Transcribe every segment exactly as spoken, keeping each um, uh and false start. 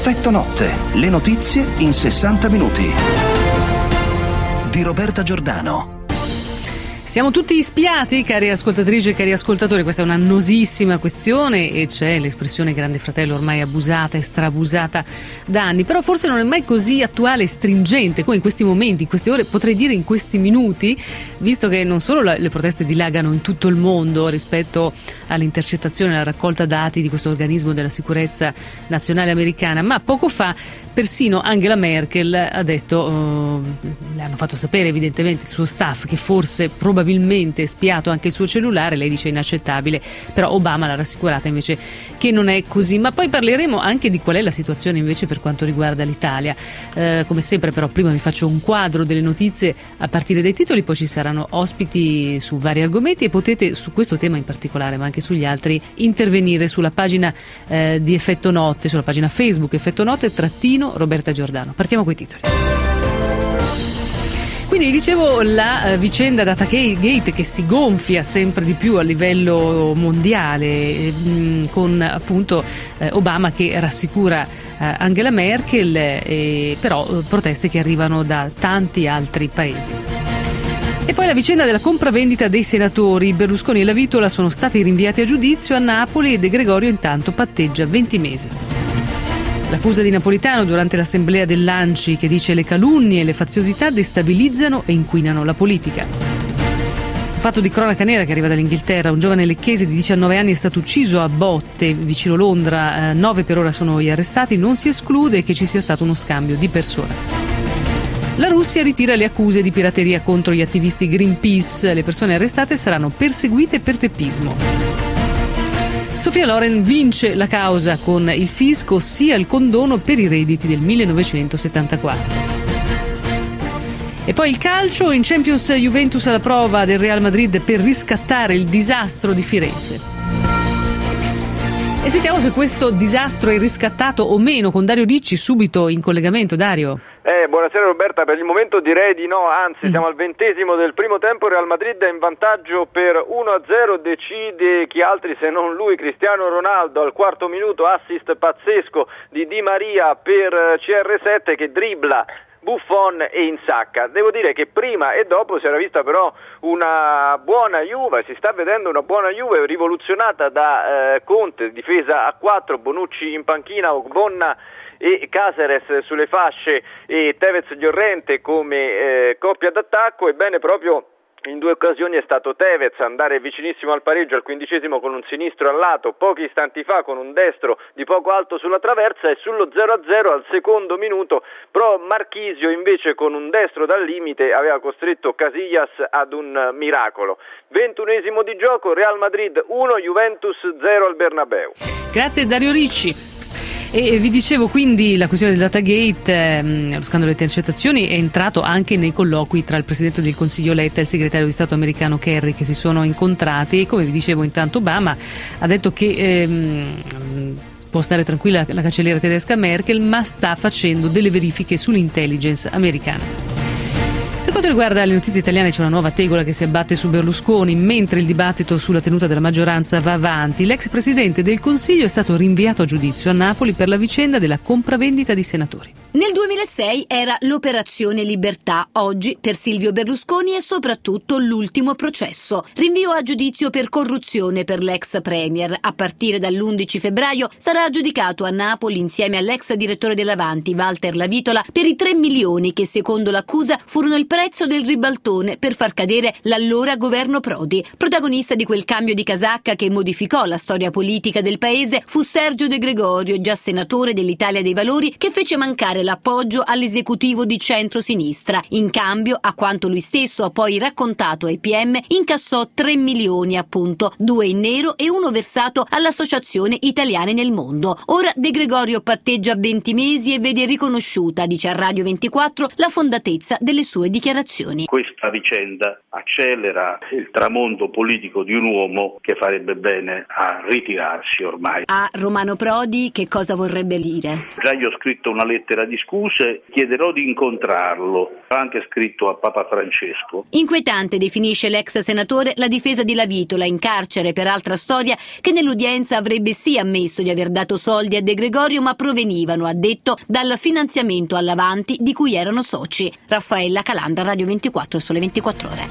Effetto notte, le notizie in sessanta minuti. Di Roberta Giordano. Siamo tutti spiati, cari ascoltatrici e cari ascoltatori, questa è un'annosissima questione e c'è l'espressione Grande Fratello ormai abusata e strabusata da anni, però forse non è mai così attuale e stringente come in questi momenti, in queste ore, potrei dire in questi minuti, visto che non solo le proteste dilagano in tutto il mondo rispetto all'intercettazione e alla raccolta dati di questo organismo della sicurezza nazionale americana, ma poco fa persino Angela Merkel ha detto, uh, le hanno fatto sapere evidentemente il suo staff che forse probabilmente probabilmente spiato anche il suo cellulare, lei dice inaccettabile, però Obama l'ha rassicurata invece che non è così. Ma poi parleremo anche di qual è la situazione invece per quanto riguarda l'Italia. Eh, come sempre però prima vi faccio un quadro delle notizie a partire dai titoli, poi ci saranno ospiti su vari argomenti e potete su questo tema in particolare ma anche sugli altri intervenire sulla pagina eh, di Effetto Notte, sulla pagina Facebook Effetto Notte trattino Roberta Giordano. Partiamo coi titoli. Quindi vi dicevo la uh, vicenda Datagate che si gonfia sempre di più a livello mondiale, mh, con appunto eh, Obama che rassicura eh, Angela Merkel, eh, però eh, proteste che arrivano da tanti altri paesi. E poi la vicenda della compravendita dei senatori. Berlusconi e La Vitola sono stati rinviati a giudizio a Napoli e De Gregorio intanto patteggia venti mesi. L'accusa di Napolitano durante l'assemblea dell'A N C I che dice le calunnie e le faziosità destabilizzano e inquinano la politica. Un fatto di cronaca nera che arriva dall'Inghilterra, un giovane lecchese di diciannove anni è stato ucciso a botte vicino Londra, eh, nove per ora sono gli arrestati, non si esclude che ci sia stato uno scambio di persone. La Russia ritira le accuse di pirateria contro gli attivisti Greenpeace, le persone arrestate saranno perseguite per teppismo. Sofia Loren vince la causa con il fisco, ossia il condono per i redditi del millenovecentosettantaquattro. E poi il calcio, in Champions Juventus alla prova del Real Madrid per riscattare il disastro di Firenze. E sentiamo se questo disastro è riscattato o meno con Dario Ricci subito in collegamento. Dario. Eh, buonasera Roberta, per il momento direi di no, anzi mm. siamo al ventesimo del primo tempo, Real Madrid è in vantaggio per uno a zero, decide chi altri se non lui, Cristiano Ronaldo al quarto minuto, assist pazzesco di Di Maria per C R sette che dribbla Buffon e insacca. Devo dire che prima e dopo si era vista però una buona Juve, si sta vedendo una buona Juve rivoluzionata da eh, Conte, difesa a quattro, Bonucci in panchina, Ogbonna e Caceres sulle fasce e Tevez Llorente come eh, coppia d'attacco. Ebbene proprio in due occasioni è stato Tevez andare vicinissimo al pareggio al quindicesimo con un sinistro al lato, pochi istanti fa con un destro di poco alto sulla traversa, e sullo zero a zero al secondo minuto però Marchisio invece con un destro dal limite aveva costretto Casillas ad un miracolo. ventunesimo di gioco, Real Madrid uno, Juventus zero al Bernabeu. Grazie Dario Ricci. E vi dicevo quindi la questione del Datagate, ehm, lo scandalo delle intercettazioni è entrato anche nei colloqui tra il Presidente del Consiglio Letta e il Segretario di Stato americano Kerry, che si sono incontrati, e come vi dicevo intanto Obama ha detto che ehm, può stare tranquilla la cancelliera tedesca Merkel, ma sta facendo delle verifiche sull'intelligence americana. Per quanto riguarda le notizie italiane c'è una nuova tegola che si abbatte su Berlusconi mentre il dibattito sulla tenuta della maggioranza va avanti. L'ex presidente del Consiglio è stato rinviato a giudizio a Napoli per la vicenda della compravendita di senatori. Nel duemilasei era l'Operazione Libertà, oggi per Silvio Berlusconi è soprattutto l'ultimo processo. Rinvio a giudizio per corruzione per l'ex premier. A partire dall'undici febbraio sarà giudicato a Napoli insieme all'ex direttore dell'Avanti, Walter La Vitola, per i tre milioni che secondo l'accusa furono il prezzo del ribaltone per far cadere l'allora governo Prodi. Protagonista di quel cambio di casacca che modificò la storia politica del paese fu Sergio De Gregorio, già senatore dell'Italia dei Valori, che fece mancare l'appoggio all'esecutivo di centro-sinistra. In cambio, a quanto lui stesso ha poi raccontato ai P M, incassò tre milioni appunto, due in nero e uno versato all'Associazione Italiani nel Mondo. Ora De Gregorio patteggia venti mesi e vede riconosciuta, dice a Radio ventiquattro, la fondatezza delle sue dichiarazioni. dichiarazioni. Questa vicenda accelera il tramonto politico di un uomo che farebbe bene a ritirarsi ormai. A Romano Prodi che cosa vorrebbe dire? Già gli ho scritto una lettera di scuse, chiederò di incontrarlo, ho anche scritto a Papa Francesco. Inquietante definisce l'ex senatore la difesa di Lavitola, in carcere per altra storia, che nell'udienza avrebbe sì ammesso di aver dato soldi a De Gregorio, ma provenivano, ha detto, dal finanziamento all'Avanti di cui erano soci. Raffaella Calandra, Radio ventiquattro, Sole ventiquattro Ore.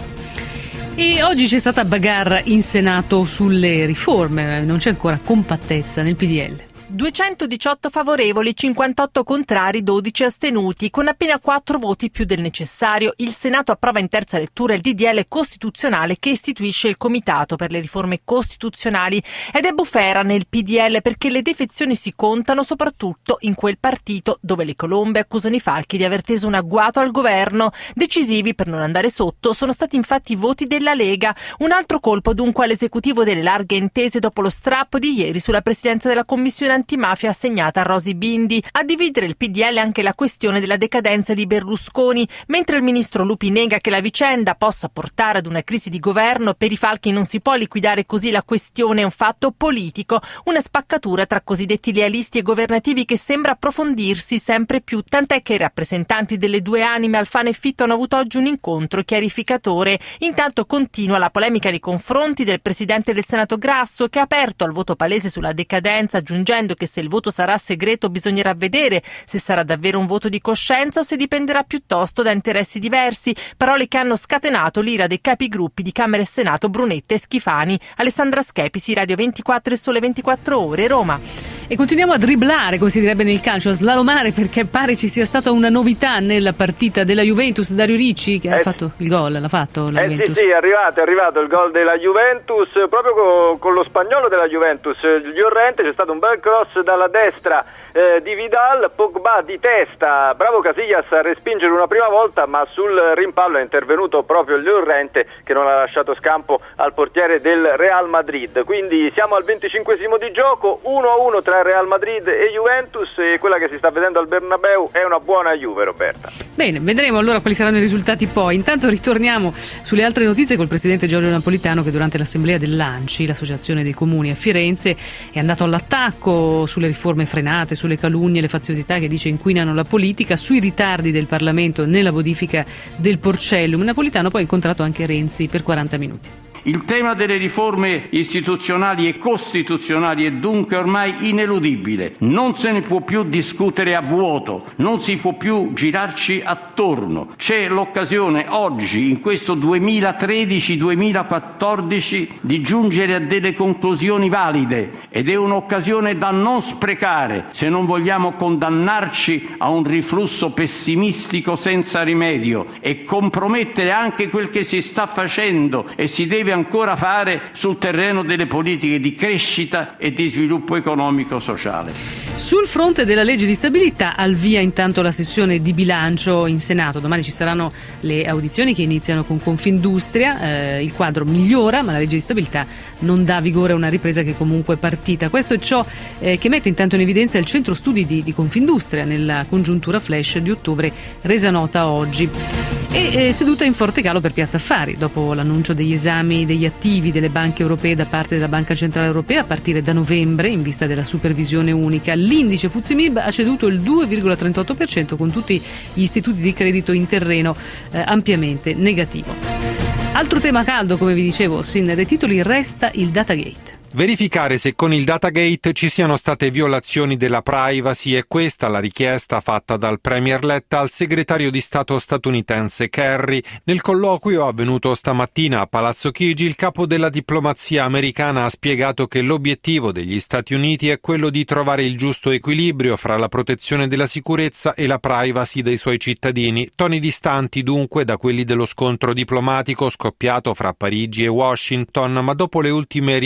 E oggi c'è stata bagarre in Senato sulle riforme, non c'è ancora compattezza nel P D L. duecentodiciotto favorevoli, cinquantotto contrari, dodici astenuti. Con appena quattro voti più del necessario, il Senato approva in terza lettura il D D L costituzionale che istituisce il Comitato per le riforme costituzionali. Ed è bufera nel P D L perché le defezioni si contano soprattutto in quel partito dove le colombe accusano i falchi di aver teso un agguato al governo. Decisivi per non andare sotto sono stati infatti i voti della Lega. Un altro colpo dunque all'esecutivo delle larghe intese dopo lo strappo di ieri sulla presidenza della Commissione antimafia assegnata a Rosy Bindi. A dividere il P D L anche la questione della decadenza di Berlusconi, mentre il ministro Lupi nega che la vicenda possa portare ad una crisi di governo. Per i falchi non si può liquidare così la questione, è un fatto politico, una spaccatura tra cosiddetti lealisti e governativi che sembra approfondirsi sempre più, tant'è che i rappresentanti delle due anime Alfano e Fitto hanno avuto oggi un incontro chiarificatore. Intanto continua la polemica nei confronti del presidente del Senato Grasso, che ha aperto al voto palese sulla decadenza, aggiungendo che se il voto sarà segreto bisognerà vedere se sarà davvero un voto di coscienza o se dipenderà piuttosto da interessi diversi, parole che hanno scatenato l'ira dei capigruppi di Camera e Senato Brunetta e Schifani. Alessandra Schepisi, Radio ventiquattro e Sole ventiquattro Ore, Roma. E continuiamo a dribblare, come si direbbe nel calcio, a slalomare, perché pare ci sia stata una novità nella partita della Juventus. Dario Ricci che eh, ha fatto il gol, l'ha fatto la eh Juventus. Sì, sì, è arrivato, è arrivato il gol della Juventus, proprio con, con lo spagnolo della Juventus, Llorente. C'è stato un bel cross dalla destra eh, di Vidal, Pogba di testa, bravo Casillas a respingere una prima volta, ma sul rimpallo è intervenuto proprio Llorente che non ha lasciato scampo al portiere del Real Madrid. Quindi siamo al venticinquesimo di gioco, uno a uno tra Real Madrid e Juventus, e quella che si sta vedendo al Bernabeu è una buona Juve, Roberta. Bene, vedremo allora quali saranno i risultati poi. Intanto ritorniamo sulle altre notizie col presidente Giorgio Napolitano, che durante l'assemblea dell'ANCI, l'associazione dei comuni a Firenze, è andato all'attacco sulle riforme frenate, sulle calunnie e le faziosità che dice inquinano la politica, sui ritardi del Parlamento nella modifica del Porcellum. Napolitano poi ha incontrato anche Renzi per quaranta minuti. Il tema delle riforme istituzionali e costituzionali è dunque ormai ineludibile. Non se ne può più discutere a vuoto, non si può più girarci attorno. C'è l'occasione oggi, in questo duemilatredici duemilaquattordici, di giungere a delle conclusioni valide, ed è un'occasione da non sprecare se non vogliamo condannarci a un riflusso pessimistico senza rimedio e compromettere anche quel che si sta facendo e si deve ancora fare sul terreno delle politiche di crescita e di sviluppo economico-sociale. Sul fronte della legge di stabilità, al via intanto la sessione di bilancio in Senato. Domani ci saranno le audizioni che iniziano con Confindustria. Eh, il quadro migliora, ma la legge di stabilità non dà vigore a una ripresa che comunque è partita. Questo è ciò eh, che mette intanto in evidenza il centro studi di, di Confindustria nella congiuntura flash di ottobre resa nota oggi. E eh, seduta in forte calo per Piazza Affari dopo l'annuncio degli esami degli attivi delle banche europee da parte della Banca Centrale Europea a partire da novembre in vista della supervisione unica. L'indice F T S E M I B ha ceduto il due virgola trentotto per cento, con tutti gli istituti di credito in terreno eh, ampiamente negativo. Altro tema caldo, come vi dicevo sin dai titoli, resta il Datagate. Verificare se con il Datagate ci siano state violazioni della privacy è questa la richiesta fatta dal Premier Letta al segretario di Stato statunitense Kerry. Nel colloquio avvenuto stamattina a Palazzo Chigi, il capo della diplomazia americana ha spiegato che l'obiettivo degli Stati Uniti è quello di trovare il giusto equilibrio fra la protezione della sicurezza e la privacy dei suoi cittadini, toni distanti dunque da quelli dello scontro diplomatico scoppiato fra Parigi e Washington, ma dopo le ultime rivelazioni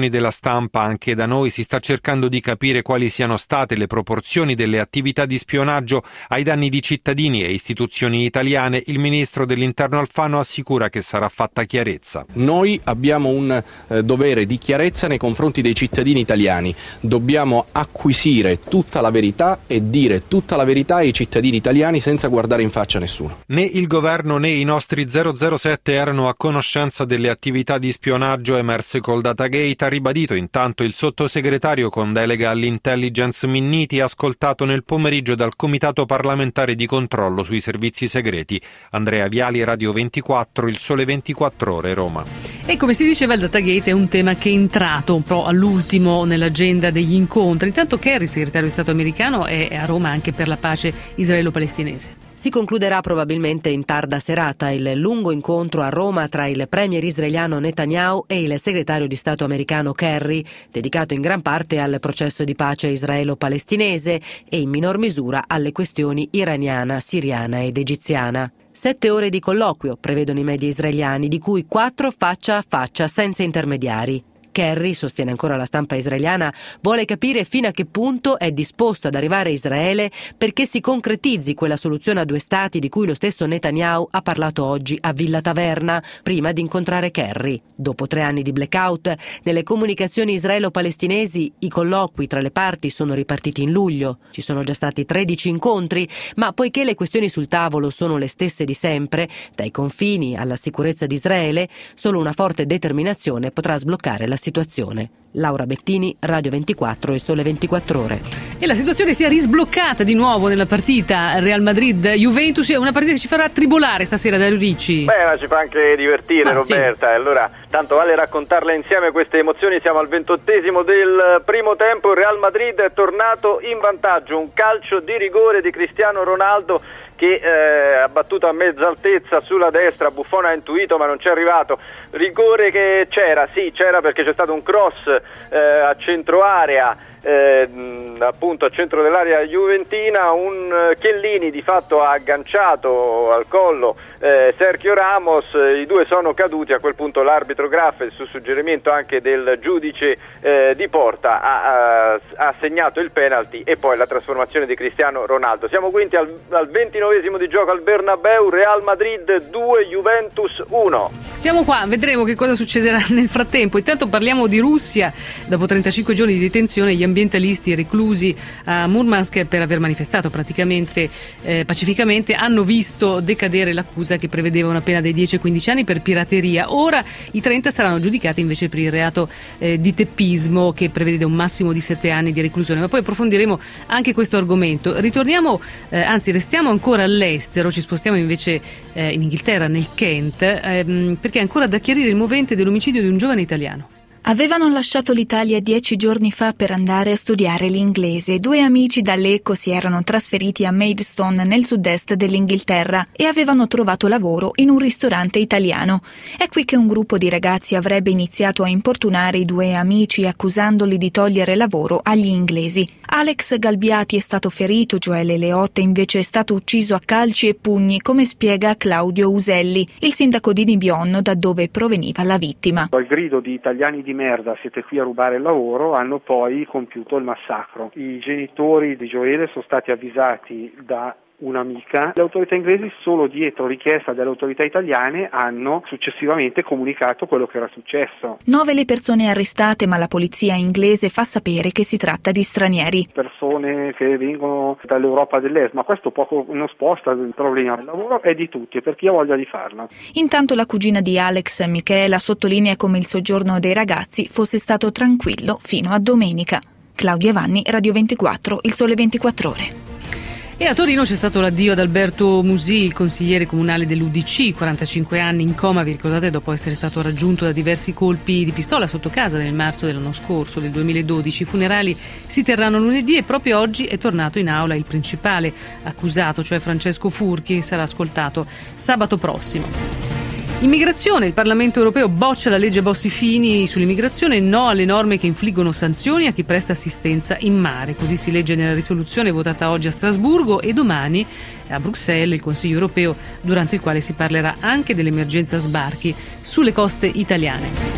dichiarazioni della stampa anche da noi si sta cercando di capire quali siano state le proporzioni delle attività di spionaggio ai danni di cittadini e istituzioni italiane. Il ministro dell'Interno Alfano assicura che sarà fatta chiarezza. Noi abbiamo un eh, dovere di chiarezza nei confronti dei cittadini italiani. Dobbiamo acquisire tutta la verità e dire tutta la verità ai cittadini italiani senza guardare in faccia nessuno. Né il governo né i nostri zero zero sette erano a conoscenza delle attività di spionaggio emerse col Datagate, ha ribadito intanto il sottosegretario con delega all'intelligence Minniti, ascoltato nel pomeriggio dal Comitato parlamentare di controllo sui servizi segreti. Andrea Viali, Radio ventiquattro, Il Sole ventiquattro Ore, Roma. E come si diceva, il Datagate è un tema che è entrato un po' all'ultimo nell'agenda degli incontri. Intanto Kerry, segretario di Stato americano, è a Roma anche per la pace israelo-palestinese. Si concluderà probabilmente in tarda serata il lungo incontro a Roma tra il premier israeliano Netanyahu e il segretario di Stato americano Kerry, dedicato in gran parte al processo di pace israelo-palestinese e in minor misura alle questioni iraniana, siriana ed egiziana. Sette ore di colloquio prevedono i media israeliani, di cui quattro faccia a faccia, senza intermediari. Kerry, sostiene ancora la stampa israeliana, vuole capire fino a che punto è disposto ad arrivare Israele perché si concretizzi quella soluzione a due stati di cui lo stesso Netanyahu ha parlato oggi a Villa Taverna, prima di incontrare Kerry. Dopo tre anni di blackout, nelle comunicazioni israelo-palestinesi i colloqui tra le parti sono ripartiti in luglio. Ci sono già stati tredici incontri, ma poiché le questioni sul tavolo sono le stesse di sempre, dai confini alla sicurezza di Israele, solo una forte determinazione potrà sbloccare la situazione. Laura Bettini, Radio ventiquattro e Sole ventiquattro Ore. E la situazione si è risbloccata di nuovo nella partita Real Madrid-Juventus, è una partita che ci farà tribolare stasera, Dario Ricci. Beh, ma ci fa anche divertire, ah, Roberta, sì. Allora tanto vale raccontarle insieme queste emozioni. Siamo al ventottesimo del primo tempo, il Real Madrid è tornato in vantaggio, un calcio di rigore di Cristiano Ronaldo che eh, ha battuto a mezza altezza sulla destra. Buffon ha intuito ma non c'è arrivato. Rigore che c'era, sì c'era, perché c'è stato un cross eh, a centro area, eh, appunto a centro dell'area juventina, un uh, Chiellini di fatto ha agganciato al collo eh, Sergio Ramos, eh, i due sono caduti. A quel punto l'arbitro Graffel, su suggerimento anche del giudice eh, di porta, ha, ha, ha segnato il penalty e poi la trasformazione di Cristiano Ronaldo. Siamo quindi al, al ventinovesimo di gioco al Bernabeu, Real Madrid due, Juventus uno. Siamo qua, vedremo che cosa succederà nel frattempo. Intanto parliamo di Russia. Dopo trentacinque giorni di detenzione, gli ambientalisti reclusi a Murmansk per aver manifestato praticamente eh, pacificamente hanno visto decadere l'accusa che prevedeva una pena dei dieci a quindici anni per pirateria. Ora i trenta saranno giudicati invece per il reato eh, di teppismo, che prevede un massimo di sette anni di reclusione. Ma poi approfondiremo anche questo argomento. Ritorniamo, eh, anzi restiamo ancora all'estero, ci spostiamo invece eh, in Inghilterra, nel Kent, ehm, perché è ancora da chiarire il movente dell'omicidio di un giovane italiano. Avevano lasciato l'Italia dieci giorni fa per andare a studiare l'inglese. Due amici da Lecco si erano trasferiti a Maidstone, nel sud-est dell'Inghilterra, e avevano trovato lavoro in un ristorante italiano. È qui che un gruppo di ragazzi avrebbe iniziato a importunare i due amici, accusandoli di togliere lavoro agli inglesi. Alex Galbiati è stato ferito, Gioele Leotte invece è stato ucciso a calci e pugni, come spiega Claudio Uselli, il sindaco di Nibionno, da dove proveniva la vittima. Al grido di italiani di merda, siete qui a rubare il lavoro, hanno poi compiuto il massacro. I genitori di Gioele sono stati avvisati da un'amica. Le autorità inglesi, solo dietro richiesta delle autorità italiane, hanno successivamente comunicato quello che era successo. Nove le persone arrestate, ma la polizia inglese fa sapere che si tratta di stranieri. Persone che vengono dall'Europa dell'Est, ma questo poco non sposta il problema. Il lavoro è di tutti e per chi ha voglia di farlo. Intanto la cugina di Alex, Michela, sottolinea come il soggiorno dei ragazzi fosse stato tranquillo fino a domenica. Claudia Vanni, Radio ventiquattro, Il Sole ventiquattro Ore. E a Torino c'è stato l'addio ad Alberto Musì, il consigliere comunale dell'U D C, quarantacinque anni, in coma, vi ricordate, dopo essere stato raggiunto da diversi colpi di pistola sotto casa nel marzo dell'anno scorso, del duemiladodici. I funerali si terranno lunedì e proprio oggi è tornato in aula il principale accusato, cioè Francesco Furchi, che sarà ascoltato sabato prossimo. Immigrazione, il Parlamento europeo boccia la legge Bossi-Fini sull'immigrazione, no alle norme che infliggono sanzioni a chi presta assistenza in mare. Così si legge nella risoluzione votata oggi a Strasburgo e domani a Bruxelles, il Consiglio europeo, durante il quale si parlerà anche dell'emergenza sbarchi sulle coste italiane.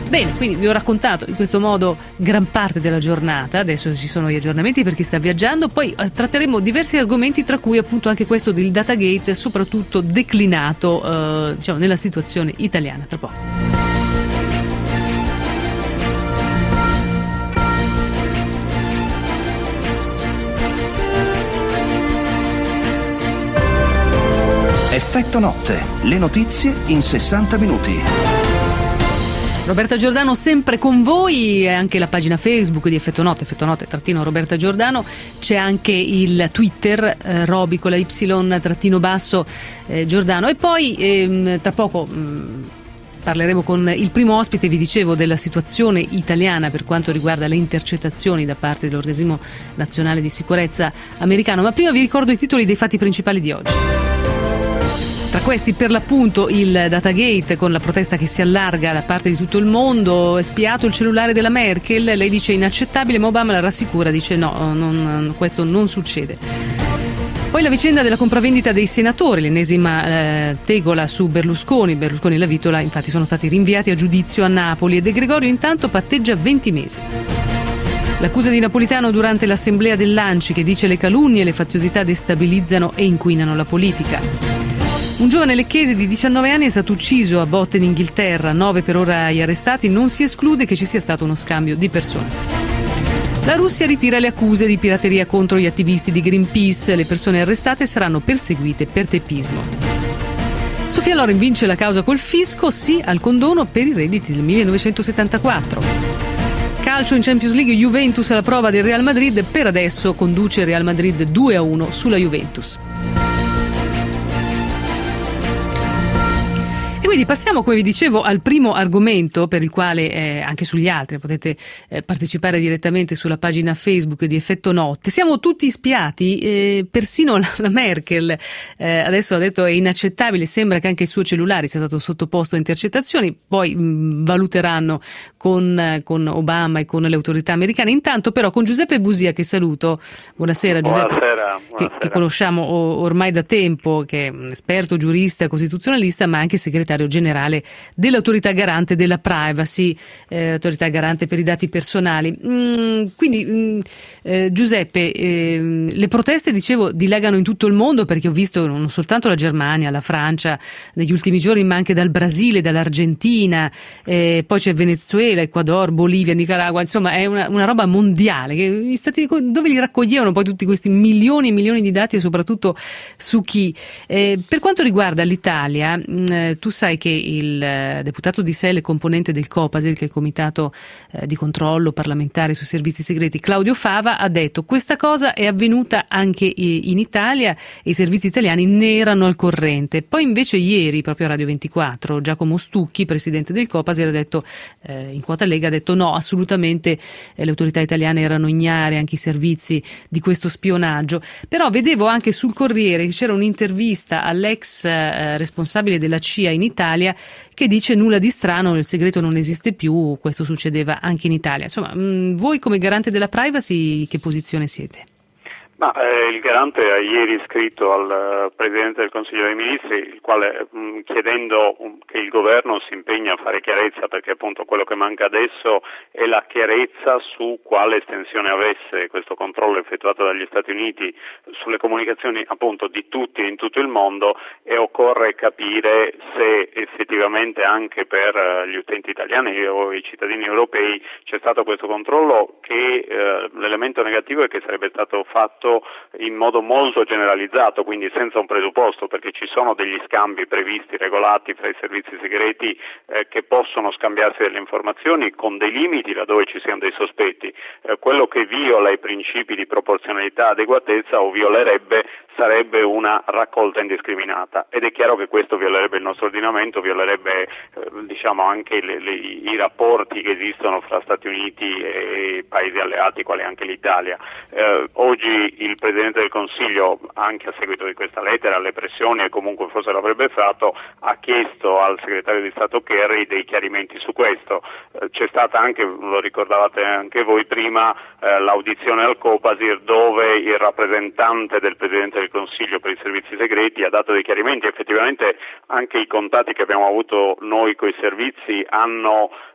Bene, quindi vi ho raccontato in questo modo gran parte della giornata, adesso ci sono gli aggiornamenti per chi sta viaggiando, poi eh, tratteremo diversi argomenti, tra cui appunto anche questo del Datagate, soprattutto declinato eh, diciamo nella situazione italiana. Tra poco. Effetto notte, le notizie in sessanta minuti. Roberta Giordano sempre con voi, anche la pagina Facebook di Effetto Notte, Effetto Notte trattino Roberta Giordano, c'è anche il Twitter eh, Roby con la Y trattino basso eh, Giordano, e poi ehm, tra poco mh, parleremo con il primo ospite, vi dicevo, della situazione italiana per quanto riguarda le intercettazioni da parte dell'Organismo Nazionale di Sicurezza americano, ma prima vi ricordo i titoli dei fatti principali di oggi. Tra questi, per l'appunto, il Datagate, con la protesta che si allarga da parte di tutto il mondo. È spiato il cellulare della Merkel, lei dice inaccettabile, ma Obama la rassicura, dice no, non, questo non succede. Poi la vicenda della compravendita dei senatori, l'ennesima eh, tegola su Berlusconi, Berlusconi e la Vitola infatti sono stati rinviati a giudizio a Napoli, e De Gregorio intanto patteggia venti mesi. L'accusa di Napolitano durante l'assemblea dell'A N C I, che dice le calunnie e le faziosità destabilizzano e inquinano la politica. Un giovane lecchese di diciannove anni è stato ucciso a botte in Inghilterra, nove per ora gli arrestati, non si esclude che ci sia stato uno scambio di persone. La Russia ritira le accuse di pirateria contro gli attivisti di Greenpeace, le persone arrestate saranno perseguite per teppismo. Sofia Loren vince la causa col fisco, sì al condono per i redditi del millenovecentosettantaquattro. Calcio in Champions League, Juventus alla prova del Real Madrid, per adesso conduce Real Madrid due a uno sulla Juventus. E quindi passiamo, come vi dicevo, al primo argomento, per il quale eh, anche sugli altri potete eh, partecipare direttamente sulla pagina Facebook di Effetto Notte. Siamo tutti spiati, eh, persino la, la Merkel eh, adesso ha detto è inaccettabile, sembra che anche il suo cellulare sia stato sottoposto a intercettazioni, poi mh, valuteranno con, eh, con Obama e con le autorità americane. Intanto però con Giuseppe Busia, che saluto, buonasera Giuseppe, buonasera, buonasera. Che, che conosciamo o, ormai da tempo, che è un esperto giurista costituzionalista, ma anche segretario generale dell'autorità garante della privacy, eh, autorità garante per i dati personali. Mm, quindi mm, eh, Giuseppe, eh, le proteste, dicevo, dilagano in tutto il mondo, perché ho visto non soltanto la Germania, la Francia negli ultimi giorni, ma anche dal Brasile, dall'Argentina, eh, poi c'è Venezuela, Ecuador, Bolivia, Nicaragua, insomma è una, una roba mondiale, che gli stati, dove li raccoglievano poi tutti questi milioni e milioni di dati, e soprattutto su chi. Eh, per quanto riguarda l'Italia, mh, tu sai che il eh, deputato di Sele, componente del Copasir, che è il comitato eh, di controllo parlamentare sui servizi segreti, Claudio Fava, ha detto questa cosa è avvenuta anche in Italia e i servizi italiani ne erano al corrente. Poi invece ieri, proprio a Radio ventiquattro, Giacomo Stucchi, presidente del Copasir, ha detto eh, in quota Lega, ha detto no, assolutamente eh, le autorità italiane erano ignare, anche i servizi, di questo spionaggio. Però vedevo anche sul Corriere che c'era un'intervista all'ex eh, responsabile della C I A in Italia, che dice nulla di strano, il segreto non esiste più, questo succedeva anche in Italia. Insomma, mh, voi come garante della privacy che posizione siete? Ma eh, il garante ha ieri scritto al uh, Presidente del Consiglio dei Ministri, il quale mh, chiedendo um, che il governo si impegni a fare chiarezza, perché appunto quello che manca adesso è la chiarezza su quale estensione avesse questo controllo effettuato dagli Stati Uniti sulle comunicazioni appunto di tutti in tutto il mondo, e occorre capire se effettivamente anche per uh, gli utenti italiani o i cittadini europei c'è stato questo controllo, che uh, l'elemento negativo è che sarebbe stato fatto in modo molto generalizzato, quindi senza un presupposto, perché ci sono degli scambi previsti, regolati fra i servizi segreti eh, che possono scambiarsi delle informazioni con dei limiti laddove ci siano dei sospetti. Eh, quello che viola i principi di proporzionalità e adeguatezza o violerebbe sarebbe una raccolta indiscriminata, ed è chiaro che questo violerebbe il nostro ordinamento, violerebbe eh, diciamo anche le, le, i rapporti che esistono fra Stati Uniti e paesi alleati quali anche l'Italia. Eh, oggi il Presidente del Consiglio, anche a seguito di questa lettera, alle pressioni, e comunque forse l'avrebbe fatto, ha chiesto al Segretario di Stato Kerry dei chiarimenti su questo. Eh, c'è stata anche, lo ricordavate anche voi prima, eh, l'audizione al Copasir, dove il rappresentante del Presidente del Consiglio per i servizi segreti ha dato dei chiarimenti. Effettivamente anche i contatti che abbiamo avuto noi coi servizi hanno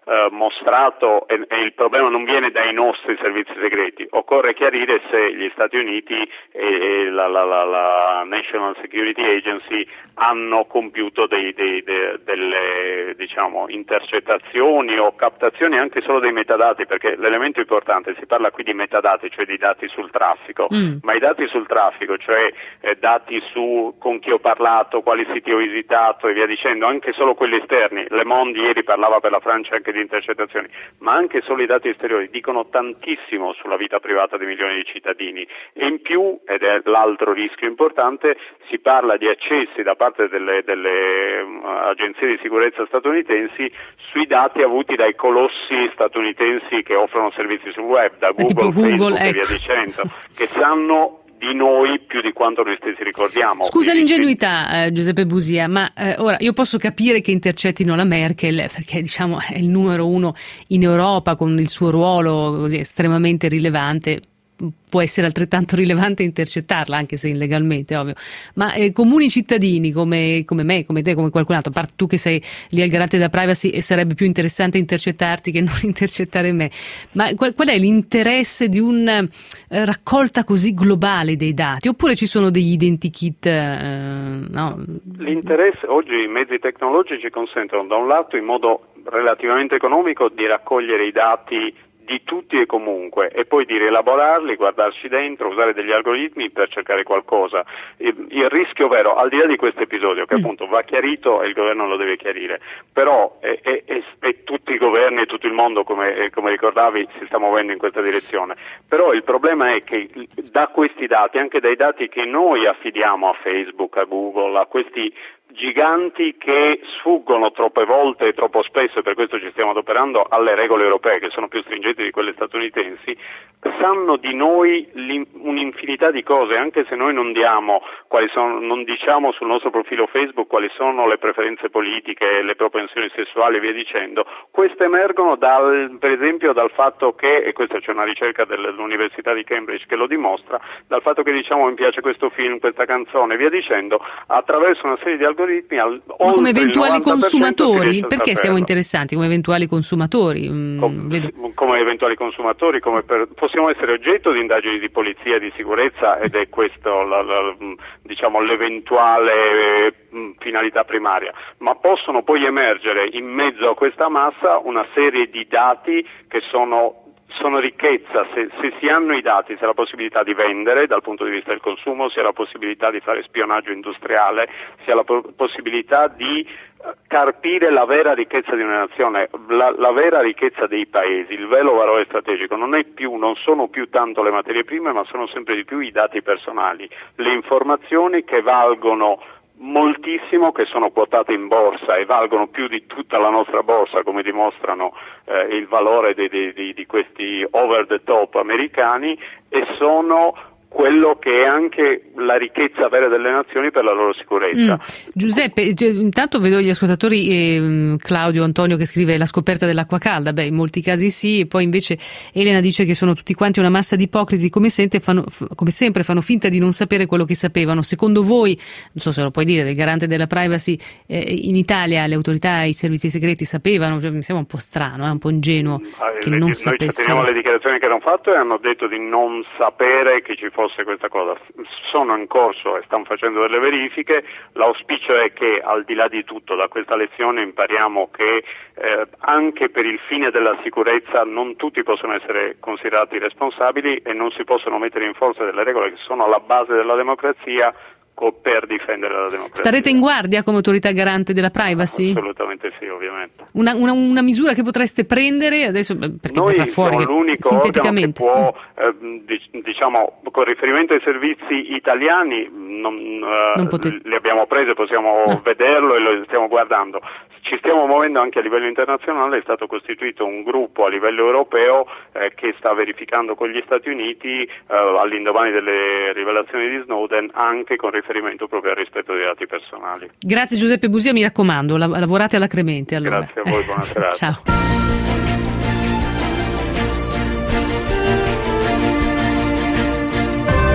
eh, mostrato e, e il problema non viene dai nostri servizi segreti. Occorre chiarire se gli Stati Uniti e, e la, la, la, la National Security Agency hanno compiuto dei, dei, dei, delle diciamo intercettazioni o captazioni anche solo dei metadati, perché l'elemento importante, si parla qui di metadati, cioè di dati sul traffico, mm. ma i dati sul traffico, cioè eh, dati su con chi ho parlato, quali siti ho visitato e via dicendo, anche solo quelli esterni. Le Monde ieri parlava per la Francia anche di intercettazioni, ma anche solo i dati esteriori dicono tantissimo sulla vita privata di milioni di cittadini. E in più, ed è l'altro rischio importante, si parla di accessi da parte delle, delle uh, agenzie di sicurezza statunitensi sui dati avuti dai colossi statunitensi che offrono servizi sul web, da Google, tipo Google, Facebook ecco. e via dicendo, che sanno di noi più di quanto noi stessi ricordiamo. Scusa l'ingenuità, eh, Giuseppe Busia, ma eh, ora io posso capire che intercettino la Merkel, perché diciamo è il numero uno in Europa con il suo ruolo così estremamente rilevante. Può essere altrettanto rilevante intercettarla, anche se illegalmente, ovvio, ma eh, comuni cittadini come, come me, come te, come qualcun altro, a parte tu che sei lì al garante della privacy e sarebbe più interessante intercettarti che non intercettare me, ma qual, qual è l'interesse di una eh, raccolta così globale dei dati? Oppure ci sono degli identikit? Eh, no? L'interesse, oggi i mezzi tecnologici consentono da un lato in modo relativamente economico di raccogliere i dati di tutti e comunque, e poi di rielaborarli, guardarci dentro, usare degli algoritmi per cercare qualcosa. Il rischio vero, al di là di questo episodio, che appunto va chiarito e il governo lo deve chiarire, però e, e, e, e tutti i governi e tutto il mondo, come, come ricordavi, si sta muovendo in questa direzione, però il problema è che da questi dati, anche dai dati che noi affidiamo a Facebook, a Google, a questi giganti che sfuggono troppe volte e troppo spesso, e per questo ci stiamo adoperando, alle regole europee che sono più stringenti di quelle statunitensi, sanno di noi un'infinità di cose, anche se noi non diamo quali sono, non diciamo sul nostro profilo Facebook quali sono le preferenze politiche, le propensioni sessuali e via dicendo. Queste emergono dal, per esempio dal fatto che, e questa c'è una ricerca dell'Università di Cambridge che lo dimostra, dal fatto che diciamo mi piace questo film, questa canzone e via dicendo, attraverso una serie di algoritmi. Al, Ma come eventuali consumatori? Perché siamo interessanti come eventuali consumatori? Mm, Com- vedo. Come eventuali consumatori, come per, possiamo essere oggetto di indagini di polizia e di sicurezza, ed è questo la, la, diciamo l'eventuale eh, finalità primaria, ma possono poi emergere in mezzo a questa massa una serie di dati che sono sono ricchezza. Se, se si hanno i dati, si ha la possibilità di vendere dal punto di vista del consumo, si ha la possibilità di fare spionaggio industriale, si ha la po- possibilità di carpire la vera ricchezza di una nazione, la, la vera ricchezza dei paesi, il vero valore strategico non è più, non sono più tanto le materie prime, ma sono sempre di più i dati personali, le informazioni che valgono moltissimo, che sono quotate in borsa e valgono più di tutta la nostra borsa, come dimostrano eh, il valore di, di, di questi over the top americani, e sono quello che è anche la ricchezza vera delle nazioni per la loro sicurezza. Mm. Giuseppe, cioè, intanto vedo gli ascoltatori, eh, Claudio, Antonio che scrive la scoperta dell'acqua calda, beh in molti casi sì, e poi invece Elena dice che sono tutti quanti una massa di ipocriti, come, sente, fanno, f- come sempre fanno finta di non sapere quello che sapevano. Secondo voi, non so se lo puoi dire, del garante della privacy, eh, in Italia le autorità e i servizi segreti sapevano? Cioè, mi sembra un po' strano, eh, un po' ingenuo ah, che le, non noi sapessero. Noi teniamo le dichiarazioni che hanno fatto e hanno detto di non sapere che ci fosse questa cosa. Sono in corso e stanno facendo delle verifiche. L'auspicio è che al di là di tutto da questa lezione impariamo che eh, anche per il fine della sicurezza non tutti possono essere considerati responsabili e non si possono mettere in forza delle regole che sono alla base della democrazia per difendere la democrazia. Starete in guardia come autorità garante della privacy? Assolutamente sì, ovviamente. Una, una, una misura che potreste prendere adesso, perché noi verrà fuori siamo l'unico sinteticamente organo che può, eh, diciamo, con riferimento ai servizi italiani, non, eh, non potete... li abbiamo presi, possiamo no. vederlo e lo stiamo guardando. Ci stiamo muovendo anche a livello internazionale, è stato costituito un gruppo a livello europeo eh, che sta verificando con gli Stati Uniti eh, all'indomani delle rivelazioni di Snowden, anche con riferimento proprio al rispetto dei dati personali. Grazie Giuseppe Busia, mi raccomando, lav- lavorate alacremente allora. Grazie a voi, buona serata. Ciao.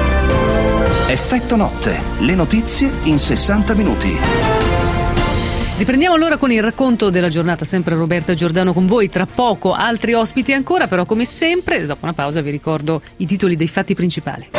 Effetto notte, le notizie in sessanta minuti. Riprendiamo allora con il racconto della giornata, sempre Roberta Giordano con voi, tra poco altri ospiti ancora, però come sempre dopo una pausa vi ricordo i titoli dei fatti principali.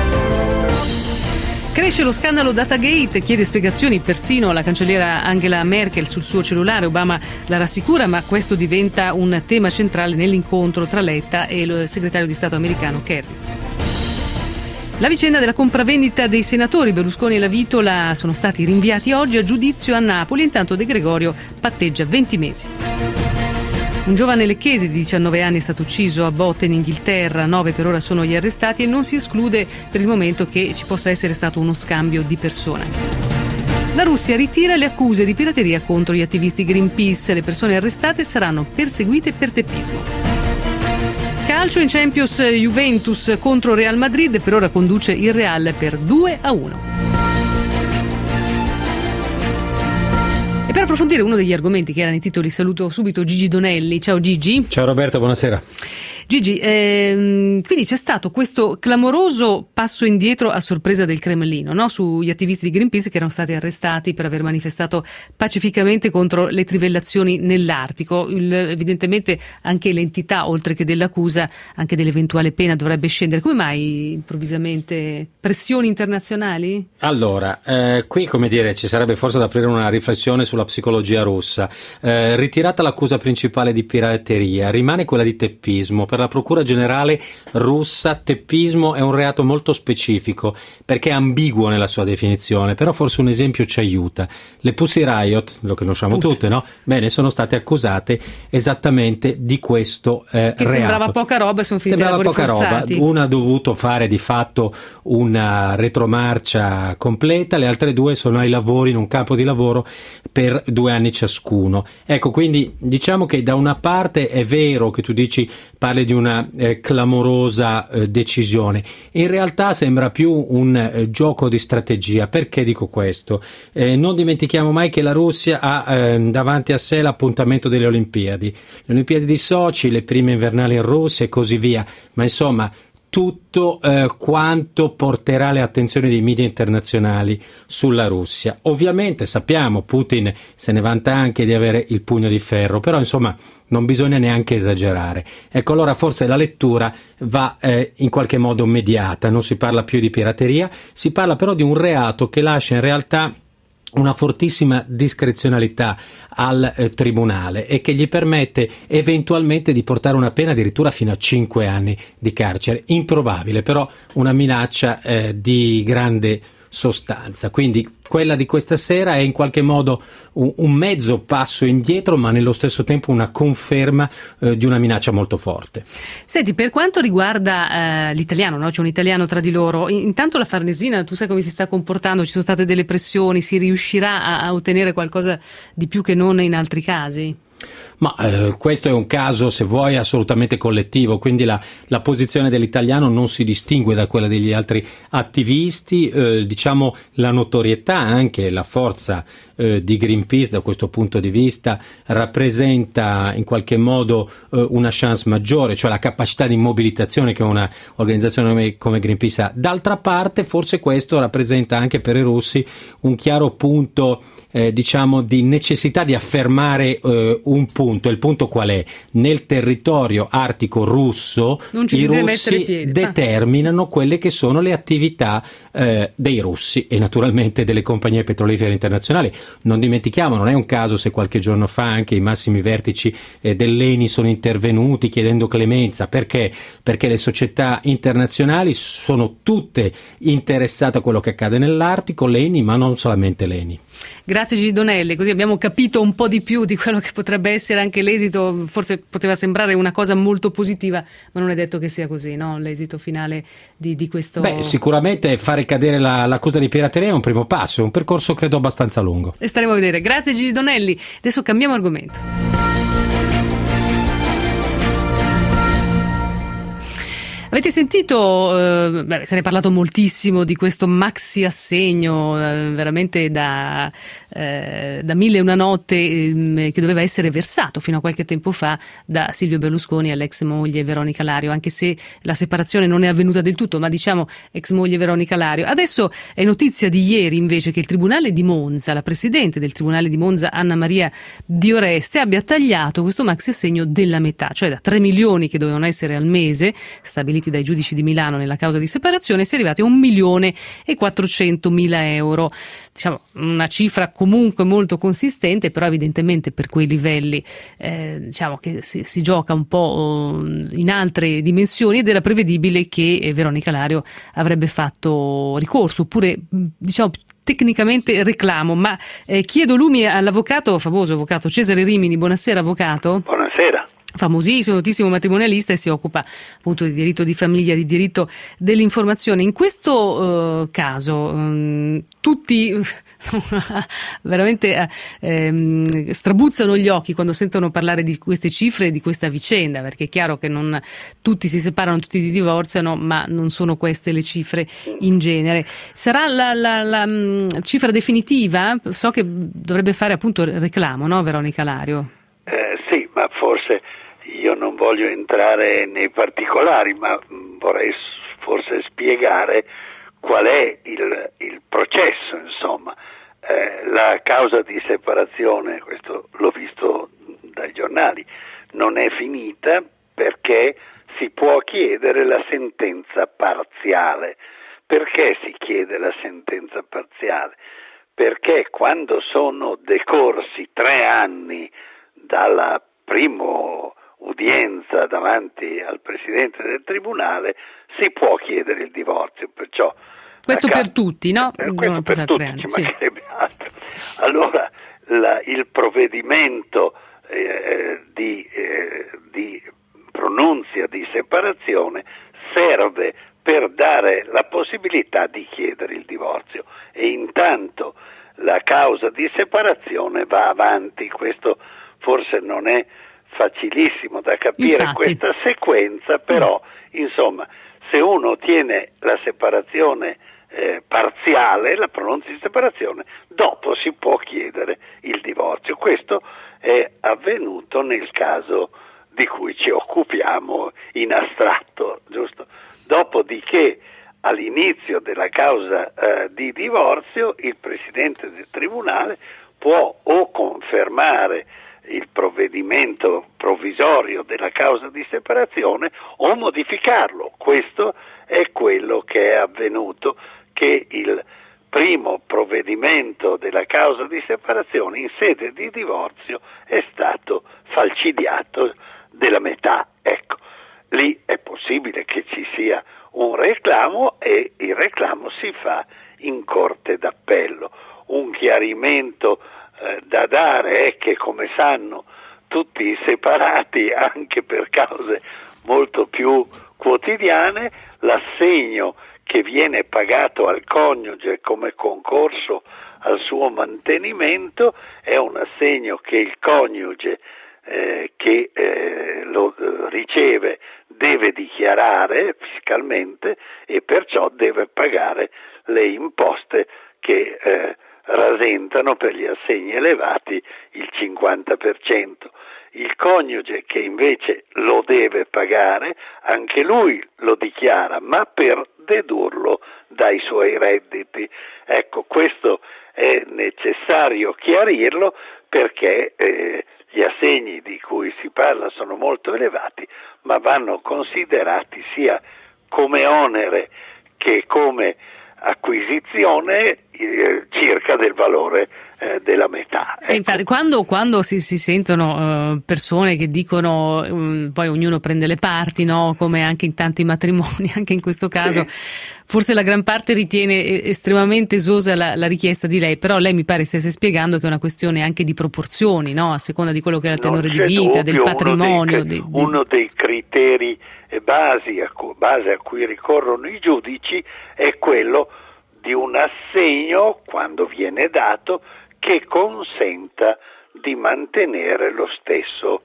Cresce lo scandalo Datagate, chiede spiegazioni persino la cancelliera Angela Merkel sul suo cellulare. Obama la rassicura, ma questo diventa un tema centrale nell'incontro tra Letta e il segretario di Stato americano Kerry. La vicenda della compravendita dei senatori Berlusconi e Lavitola sono stati rinviati oggi a giudizio a Napoli, intanto De Gregorio patteggia venti mesi. Un giovane lecchese di diciannove anni è stato ucciso a botte in Inghilterra, nove per ora sono gli arrestati e non si esclude per il momento che ci possa essere stato uno scambio di persone. La Russia ritira le accuse di pirateria contro gli attivisti Greenpeace, le persone arrestate saranno perseguite per teppismo. Calcio in Champions, Juventus contro Real Madrid, per ora conduce il Real per due a uno. E per approfondire uno degli argomenti che erano i titoli saluto subito Gigi Donelli. Ciao Gigi. Ciao Roberta, buonasera. Gigi, ehm, quindi c'è stato questo clamoroso passo indietro a sorpresa del Cremlino, no? Sugli attivisti di Greenpeace che erano stati arrestati per aver manifestato pacificamente contro le trivellazioni nell'Artico. Il, evidentemente anche l'entità, oltre che dell'accusa, anche dell'eventuale pena dovrebbe scendere. Come mai improvvisamente pressioni internazionali? Allora, eh, qui come dire ci sarebbe forse da aprire una riflessione sulla psicologia russa. Eh, ritirata l'accusa principale di pirateria, rimane quella di teppismo. Per la Procura Generale russa teppismo è un reato molto specifico perché è ambiguo nella sua definizione, però forse un esempio ci aiuta. Le Pussy Riot, lo conosciamo tutte, tutte no? Bene, sono state accusate esattamente di questo eh, che reato. Sembrava poca roba e sono finiti sembrava lavori poca forzati. roba. Una ha dovuto fare di fatto una retromarcia completa, le altre due sono ai lavori in un campo di lavoro per due anni ciascuno. Ecco, quindi diciamo che da una parte è vero che tu dici parli di una eh, clamorosa eh, decisione, in realtà sembra più un eh, gioco di strategia. Perché dico questo? Eh, non dimentichiamo mai che la Russia ha eh, davanti a sé l'appuntamento delle Olimpiadi, le Olimpiadi di Sochi, le prime invernali in Russia e così via, ma insomma tutto eh, quanto porterà le attenzioni dei media internazionali sulla Russia. Ovviamente sappiamo, Putin se ne vanta anche di avere il pugno di ferro, però insomma non bisogna neanche esagerare. Ecco, allora forse la lettura va eh, in qualche modo mediata, non si parla più di pirateria, si parla però di un reato che lascia in realtà una fortissima discrezionalità al eh, tribunale e che gli permette eventualmente di portare una pena addirittura fino a cinque anni di carcere. Improbabile, però una minaccia eh, di grande sostanza. Quindi quella di questa sera è in qualche modo un, un mezzo passo indietro, ma nello stesso tempo una conferma eh, di una minaccia molto forte. Senti, per quanto riguarda eh, l'italiano, no? C'è un italiano tra di loro, intanto la Farnesina, tu sai come si sta comportando, ci sono state delle pressioni, si riuscirà a, a ottenere qualcosa di più che non in altri casi? Ma eh, questo è un caso, se vuoi, assolutamente collettivo, quindi la, la posizione dell'italiano non si distingue da quella degli altri attivisti, eh, diciamo la notorietà, anche la forza eh, di Greenpeace da questo punto di vista rappresenta in qualche modo eh, una chance maggiore, cioè la capacità di mobilitazione che una organizzazione come Greenpeace ha. D'altra parte forse questo rappresenta anche per i russi un chiaro punto Eh, diciamo di necessità di affermare eh, un punto. Il punto qual è? Nel territorio artico russo i russi piede, determinano ah. quelle che sono le attività eh, dei russi e naturalmente delle compagnie petrolifere internazionali. Non dimentichiamo, non è un caso se qualche giorno fa anche i massimi vertici eh, dell'Eni sono intervenuti chiedendo clemenza. Perché? Perché le società internazionali sono tutte interessate a quello che accade nell'Artico, l'Eni, ma non solamente l'Eni. Grazie Gigi Donelli, così abbiamo capito un po' di più di quello che potrebbe essere anche l'esito. Forse poteva sembrare una cosa molto positiva, ma non è detto che sia così, no? L'esito finale di, di questo... Beh, sicuramente fare cadere la, l'accusa di pirateria è un primo passo, è un percorso credo abbastanza lungo. E staremo a vedere. Grazie Gigi Donelli, adesso cambiamo argomento. Avete sentito, eh, beh, se ne è parlato moltissimo di questo maxi assegno, eh, veramente da, eh, da mille e una notte, eh, che doveva essere versato fino a qualche tempo fa da Silvio Berlusconi all'ex moglie Veronica Lario, anche se la separazione non è avvenuta del tutto, ma diciamo ex moglie Veronica Lario. Adesso è notizia di ieri invece che il Tribunale di Monza, la Presidente del Tribunale di Monza, Anna Maria Di Oreste, abbia tagliato questo maxi assegno della metà, cioè da tre milioni che dovevano essere al mese, stabiliti dai giudici di Milano nella causa di separazione, si è arrivati a un milione e quattrocentomila euro. Diciamo una cifra comunque molto consistente, però evidentemente per quei livelli eh, diciamo che si, si gioca un po' in altre dimensioni, ed era prevedibile che Veronica Lario avrebbe fatto ricorso, oppure diciamo tecnicamente reclamo, ma eh, chiedo lumi all'avvocato, famoso avvocato Cesare Rimini. Buonasera avvocato. Buonasera. Famosissimo, notissimo matrimonialista, e si occupa appunto di diritto di famiglia, di diritto dell'informazione. In questo uh, caso um, tutti veramente uh, strabuzzano gli occhi quando sentono parlare di queste cifre e di questa vicenda, perché è chiaro che non tutti si separano, tutti si divorziano, ma non sono queste le cifre in genere. Sarà la, la, la um, cifra definitiva? So che dovrebbe fare appunto reclamo, no, Veronica Lario? Eh, sì, ma forse io non voglio entrare nei particolari, ma vorrei forse spiegare qual è il, il processo, insomma. Eh, la causa di separazione, questo l'ho visto dai giornali, non è finita perché si può chiedere la sentenza parziale. Perché si chiede la sentenza parziale? Perché quando sono decorsi tre anni dalla prima udienza davanti al Presidente del Tribunale si può chiedere il divorzio, perciò questo ca- per tutti, no? Eh, questo per tutti, anni, ci sì. mancherebbe altro. Allora la, il provvedimento eh, di, eh, di pronunzia di separazione serve per dare la possibilità di chiedere il divorzio, e intanto la causa di separazione va avanti. Questo forse non è facilissimo da capire, infatti, questa sequenza, però mm. insomma, se uno ottiene la separazione eh, parziale, la pronuncia di separazione, dopo si può chiedere il divorzio. Questo è avvenuto nel caso di cui ci occupiamo in astratto, giusto? Dopodiché all'inizio della causa eh, di divorzio il Presidente del Tribunale può o confermare il provvedimento provvisorio della causa di separazione o modificarlo. Questo è quello che è avvenuto, che il primo provvedimento della causa di separazione in sede di divorzio è stato falcidiato della metà. Ecco, lì è possibile che ci sia un reclamo e il reclamo si fa in Corte d'Appello. Un chiarimento eh, da dare è che, come sanno tutti i separati, anche per cause molto più quotidiane, l'assegno che viene pagato al coniuge come concorso al suo mantenimento è un assegno che il coniuge eh, che eh, lo eh, riceve deve dichiarare fiscalmente, e perciò deve pagare le imposte che eh, rasentano per gli assegni elevati il cinquanta per cento. Il coniuge che invece lo deve pagare, anche lui lo dichiara, ma per dedurlo dai suoi redditi. Ecco, questo è necessario chiarirlo, perché eh, gli assegni di cui si parla sono molto elevati, ma vanno considerati sia come onere che come acquisizione eh, circa del valore eh, della metà. Ecco. E infatti, quando, quando si, si sentono uh, persone che dicono um, poi ognuno prende le parti, no? Come anche in tanti matrimoni, anche in questo caso, sì. Forse la gran parte ritiene estremamente esosa la, la richiesta di lei, però lei mi pare stesse spiegando che è una questione anche di proporzioni, no? A seconda di quello che è il tenore di vita, dubbio, del patrimonio. Uno dei, di, di... uno dei criteri basi a, cu- base a cui ricorrono i giudici è quello di un assegno, quando viene dato, che consenta di mantenere lo stesso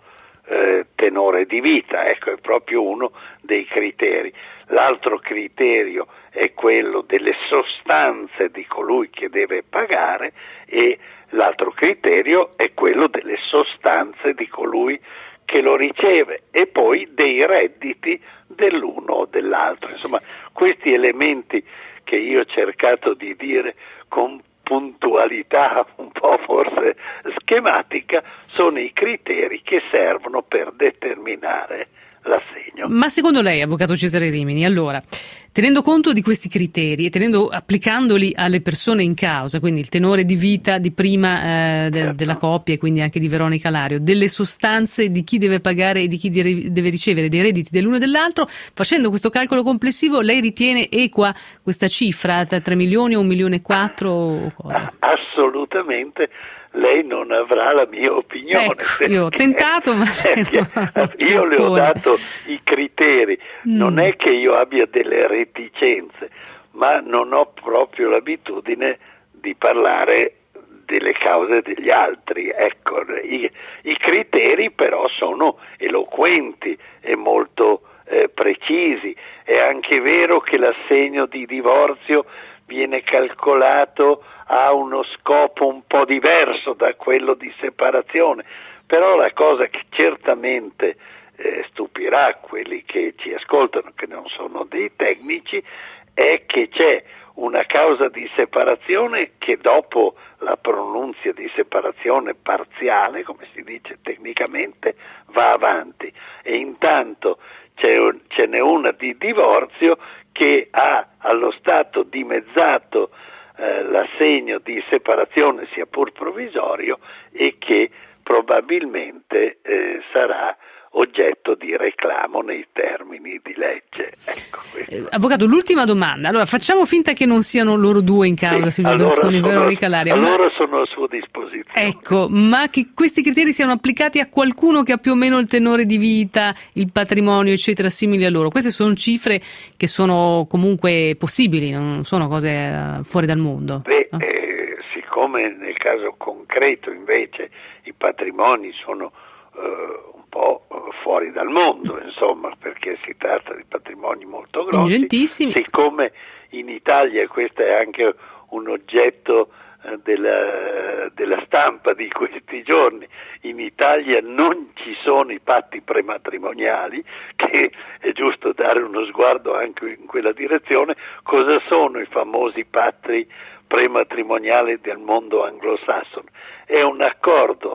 eh, tenore di vita, ecco, è proprio uno dei criteri. L'altro criterio è quello delle sostanze di colui che deve pagare e l'altro criterio è quello delle sostanze di colui che lo riceve e poi dei redditi dell'uno o dell'altro. Insomma, questi elementi che io ho cercato di dire con puntualità un po' forse schematica sono i criteri che servono per determinare l'assegno. Ma secondo lei, avvocato Cesare Rimini, allora, tenendo conto di questi criteri e tenendo, applicandoli alle persone in causa, quindi il tenore di vita di prima eh, de, certo. della coppia e quindi anche di Veronica Lario, delle sostanze di chi deve pagare e di chi deve ricevere, dei redditi dell'uno e dell'altro, facendo questo calcolo complessivo, lei ritiene equa questa cifra, tre milioni o un milione e quattro o cosa? Assolutamente. Lei non avrà la mia opinione. Ecco, io ho tentato, ma no, io le ho dato i criteri. Mm. Non è che io abbia delle reticenze, ma non ho proprio l'abitudine di parlare delle cause degli altri. Ecco, i, i criteri però sono eloquenti e molto eh, precisi. È anche vero che l'assegno di divorzio viene calcolato ha uno scopo un po' diverso da quello di separazione, però la cosa che certamente eh, stupirà quelli che ci ascoltano, che non sono dei tecnici, è che c'è una causa di separazione che dopo la pronunzia di separazione parziale, come si dice tecnicamente, va avanti e intanto c'è un, ce n'è una di divorzio che ha allo stato dimezzato eh, l'assegno di separazione sia pur provvisorio e che probabilmente eh, sarà oggetto di reclamo nei termini di legge. Ecco, eh, avvocato, l'ultima domanda. Allora, facciamo finta che non siano loro due in causa, sì, Silvio Berlusconi e Veronica Lario. Allora ma... sono a sua disposizione. Ecco, ma che questi criteri siano applicati a qualcuno che ha più o meno il tenore di vita, il patrimonio, eccetera, simili a loro. Queste sono cifre che sono comunque possibili, non sono cose uh, fuori dal mondo. Beh, no? eh, siccome nel caso concreto invece i patrimoni sono uh, un po' fuori dal mondo, insomma, perché si tratta di patrimoni molto grossi, ingentissimi. Siccome in Italia questo è anche un oggetto eh, della, della stampa di questi giorni, in Italia non ci sono i patti prematrimoniali, che è giusto dare uno sguardo anche in quella direzione. Cosa sono i famosi patti prematrimoniali del mondo anglosassone? È un accordo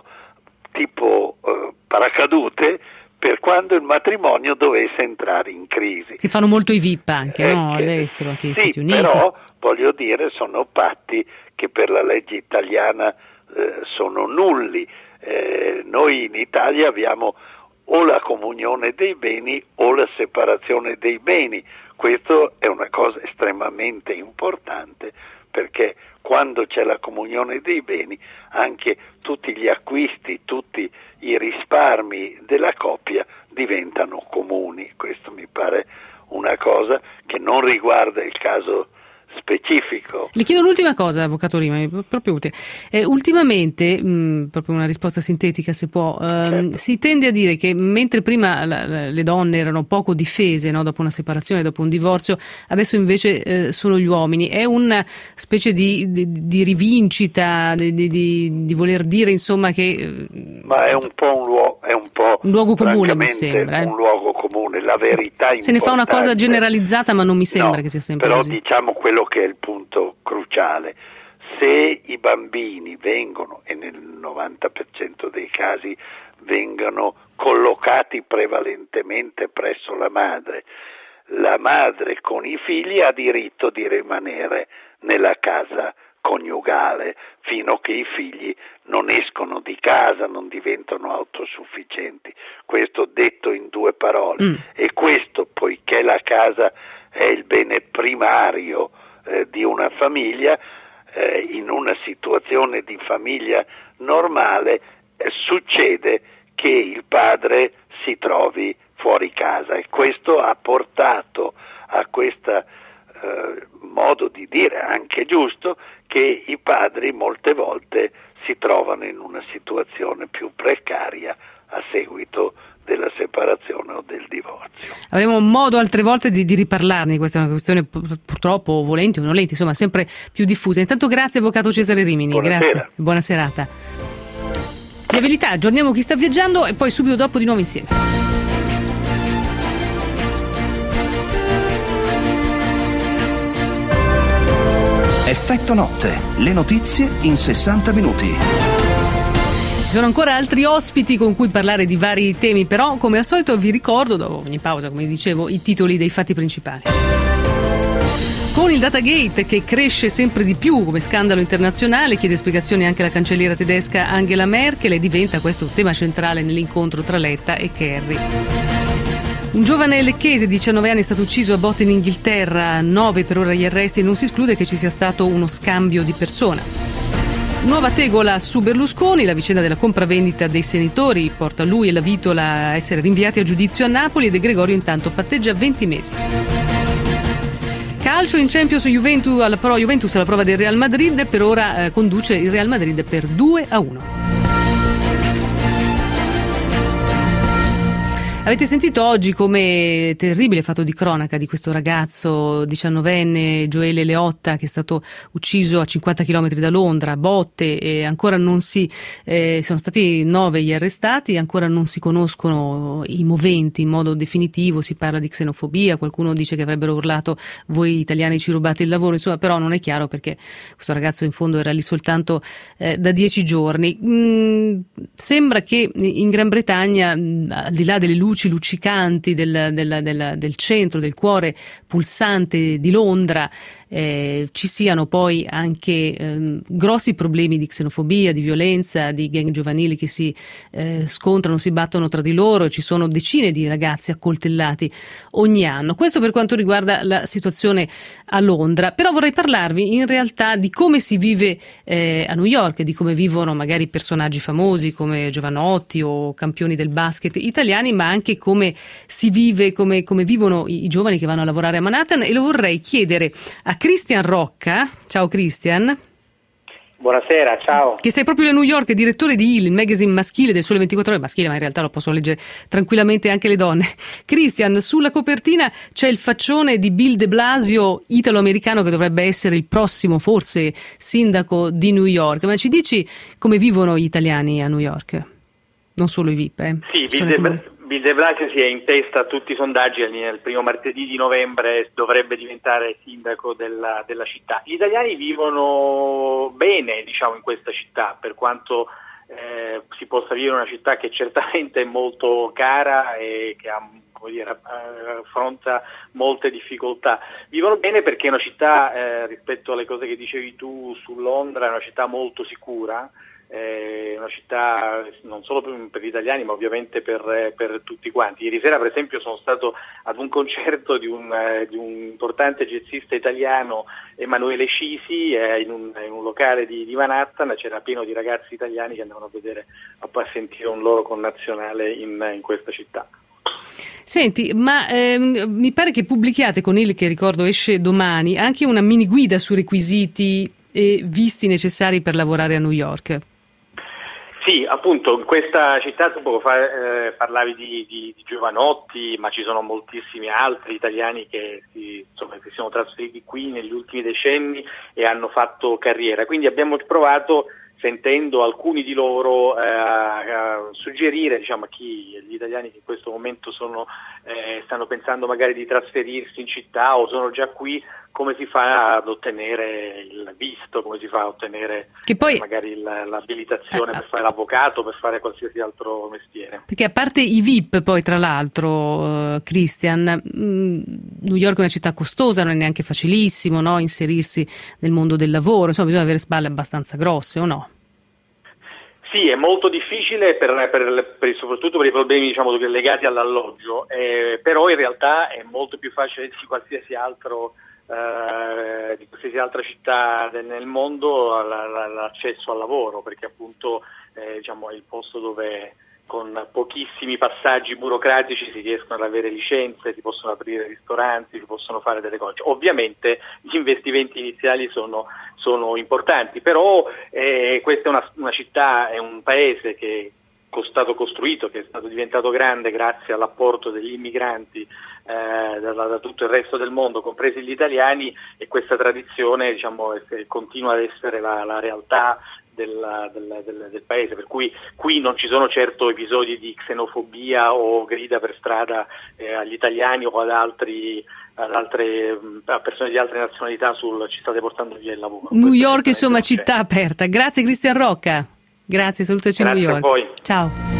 tipo eh, paracadute per quando il matrimonio dovesse entrare in crisi. Che fanno molto i V I P anche, eh, no? Che, All'estero, anche negli sì, Stati Uniti. Però voglio dire, sono patti che per la legge italiana eh, sono nulli. Eh, noi in Italia abbiamo o la comunione dei beni o la separazione dei beni. Questo è una cosa estremamente importante, perché quando c'è la comunione dei beni anche tutti gli acquisti, tutti i risparmi della coppia diventano comuni. Questo mi pare una cosa che non riguarda il caso specifico. Le chiedo l'ultima cosa, avvocato Rimini, proprio utile. Eh, ultimamente, mh, proprio una risposta sintetica se può, ehm, certo. si tende a dire che mentre prima la, la, le donne erano poco difese, no, dopo una separazione, dopo un divorzio, adesso invece eh, sono gli uomini. È una specie di, di, di rivincita, di, di, di voler dire insomma che... Ma è un po' un luogo, è un po' un luogo comune, mi sembra. Eh. Un luogo comune, la verità Se ne fa una cosa generalizzata, ma non mi sembra no, che sia sempre però così. Diciamo quello che è il punto cruciale: se i bambini vengono, e nel novanta per cento dei casi vengono collocati prevalentemente presso la madre, la madre con i figli ha diritto di rimanere nella casa coniugale fino a che i figli non escono di casa, non diventano autosufficienti. Questo detto in due parole. Mm. E questo, poiché la casa è il bene primario eh, di una famiglia, eh, in una situazione di famiglia normale eh, succede che il padre si trovi fuori casa, e questo ha portato a questo eh, modo di dire anche giusto che i padri molte volte si trovano in una situazione più precaria a seguito avremo modo altre volte di, di riparlarne, questa è una questione purtroppo volenti o nolenti, insomma sempre più diffusa. Intanto grazie avvocato Cesare Rimini, Buonasera. grazie, buona serata. Viabilità, aggiorniamo chi sta viaggiando e poi subito dopo di nuovo insieme. Effetto notte, le notizie in sessanta minuti. Ci sono ancora altri ospiti con cui parlare di vari temi, però come al solito vi ricordo, dopo ogni pausa come dicevo, i titoli dei fatti principali. Con il Datagate che cresce sempre di più come scandalo internazionale, chiede spiegazioni anche la cancelliera tedesca Angela Merkel e diventa questo un tema centrale nell'incontro tra Letta e Kerry. Un giovane lecchese di diciannove anni è stato ucciso a botte in Inghilterra, nove per ora gli arresti e non si esclude che ci sia stato uno scambio di persona. Nuova tegola su Berlusconi, la vicenda della compravendita dei senatori porta lui e la Vitola a essere rinviati a giudizio a Napoli e De Gregorio intanto patteggia venti mesi. Calcio in Champions, Juventus alla, pro, Juventus alla prova del Real Madrid, per ora eh, conduce il Real Madrid per due a uno. Avete sentito oggi come terribile fatto di cronaca di questo ragazzo diciannovenne Gioele Leotta che è stato ucciso a cinquanta chilometri da Londra a botte e ancora non si eh, sono stati nove gli arrestati, ancora non si conoscono i moventi in modo definitivo, si parla di xenofobia, qualcuno dice che avrebbero urlato voi italiani ci rubate il lavoro, insomma però non è chiaro perché questo ragazzo in fondo era lì soltanto eh, da dieci giorni. Mm, sembra che in Gran Bretagna, al di là delle luci luccicanti del, del, del, del centro, del cuore pulsante di Londra, eh, ci siano poi anche eh, grossi problemi di xenofobia, di violenza, di gang giovanili che si eh, scontrano, si battono tra di loro, ci sono decine di ragazzi accoltellati ogni anno. Questo per quanto riguarda la situazione a Londra, però vorrei parlarvi in realtà di come si vive eh, a New York, di come vivono magari personaggi famosi come Giovanotti o campioni del basket italiani, ma anche come si vive, come, come vivono i, i giovani che vanno a lavorare a Manhattan, e lo vorrei chiedere a Cristian Rocca. Ciao Cristian. Buonasera, ciao. Che sei proprio a New York, direttore di Il, il magazine maschile del Sole ventiquattro Ore, maschile ma in realtà lo possono leggere tranquillamente anche le donne. Cristian, sulla copertina c'è il faccione di Bill de Blasio, italo-americano, che dovrebbe essere il prossimo forse sindaco di New York, ma ci dici come vivono gli italiani a New York? Non solo i V I P, eh? Sì, Bill de, Bla- Bill de Blasio si è in testa a tutti i sondaggi, nel primo martedì di novembre dovrebbe diventare sindaco della, della città. Gli italiani vivono bene, diciamo, in questa città, per quanto eh, si possa vivere una città che certamente è molto cara e che ha, come dire, affronta molte difficoltà. Vivono bene perché è una città, eh, rispetto alle cose che dicevi tu su Londra, è una città molto sicura. È una città non solo per, per gli italiani ma ovviamente per, per tutti quanti. Ieri sera per esempio sono stato ad un concerto di un, eh, di un importante jazzista italiano, Emanuele Cisi, eh, in, un, in un locale di, di Manhattan. C'era pieno di ragazzi italiani che andavano a vedere, a, a sentire un loro connazionale in, in questa città. Senti, ma ehm, mi pare che pubblichiate con il, che ricordo esce domani, anche una mini guida su requisiti e visti necessari per lavorare a New York. Sì, appunto, in questa città tu poco fa eh, parlavi di, di, di Giovanotti, ma ci sono moltissimi altri italiani che si, insomma, si sono trasferiti qui negli ultimi decenni e hanno fatto carriera. Quindi abbiamo provato, sentendo alcuni di loro, eh, a suggerire, diciamo, a chi, agli italiani che in questo momento sono, eh, stanno pensando magari di trasferirsi in città o sono già qui, come si fa ad ottenere il visto, come si fa a ottenere che poi, eh, magari la, l'abilitazione eh, per fare l'avvocato, per fare qualsiasi altro mestiere. Perché a parte i V I P, poi tra l'altro, uh, Christian, mh, New York è una città costosa, non è neanche facilissimo, no, inserirsi nel mondo del lavoro, insomma bisogna avere spalle abbastanza grosse, o no? Sì, è molto difficile per, per, per, soprattutto per i problemi, diciamo, legati all'alloggio, eh, però in realtà è molto più facile di qualsiasi altro eh, di qualsiasi altra città nel mondo l'accesso al lavoro, perché appunto eh, diciamo, è il posto dove con pochissimi passaggi burocratici si riescono ad avere licenze, si possono aprire ristoranti, si possono fare delle cose. Ovviamente gli investimenti iniziali sono, sono importanti, però eh, questa è una, una città, è un paese che stato costruito, che è stato diventato grande grazie all'apporto degli immigranti eh, da, da tutto il resto del mondo, compresi gli italiani, e questa tradizione, diciamo, è, continua ad essere la, la realtà del, del, del, del paese, per cui qui non ci sono certo episodi di xenofobia o grida per strada eh, agli italiani o ad altri ad altre a persone di altre nazionalità sul ci state portando via il lavoro. New York, insomma, città aperta. Grazie Cristian Rocca. Grazie, salutaci New York. Grazie a voi. Ciao.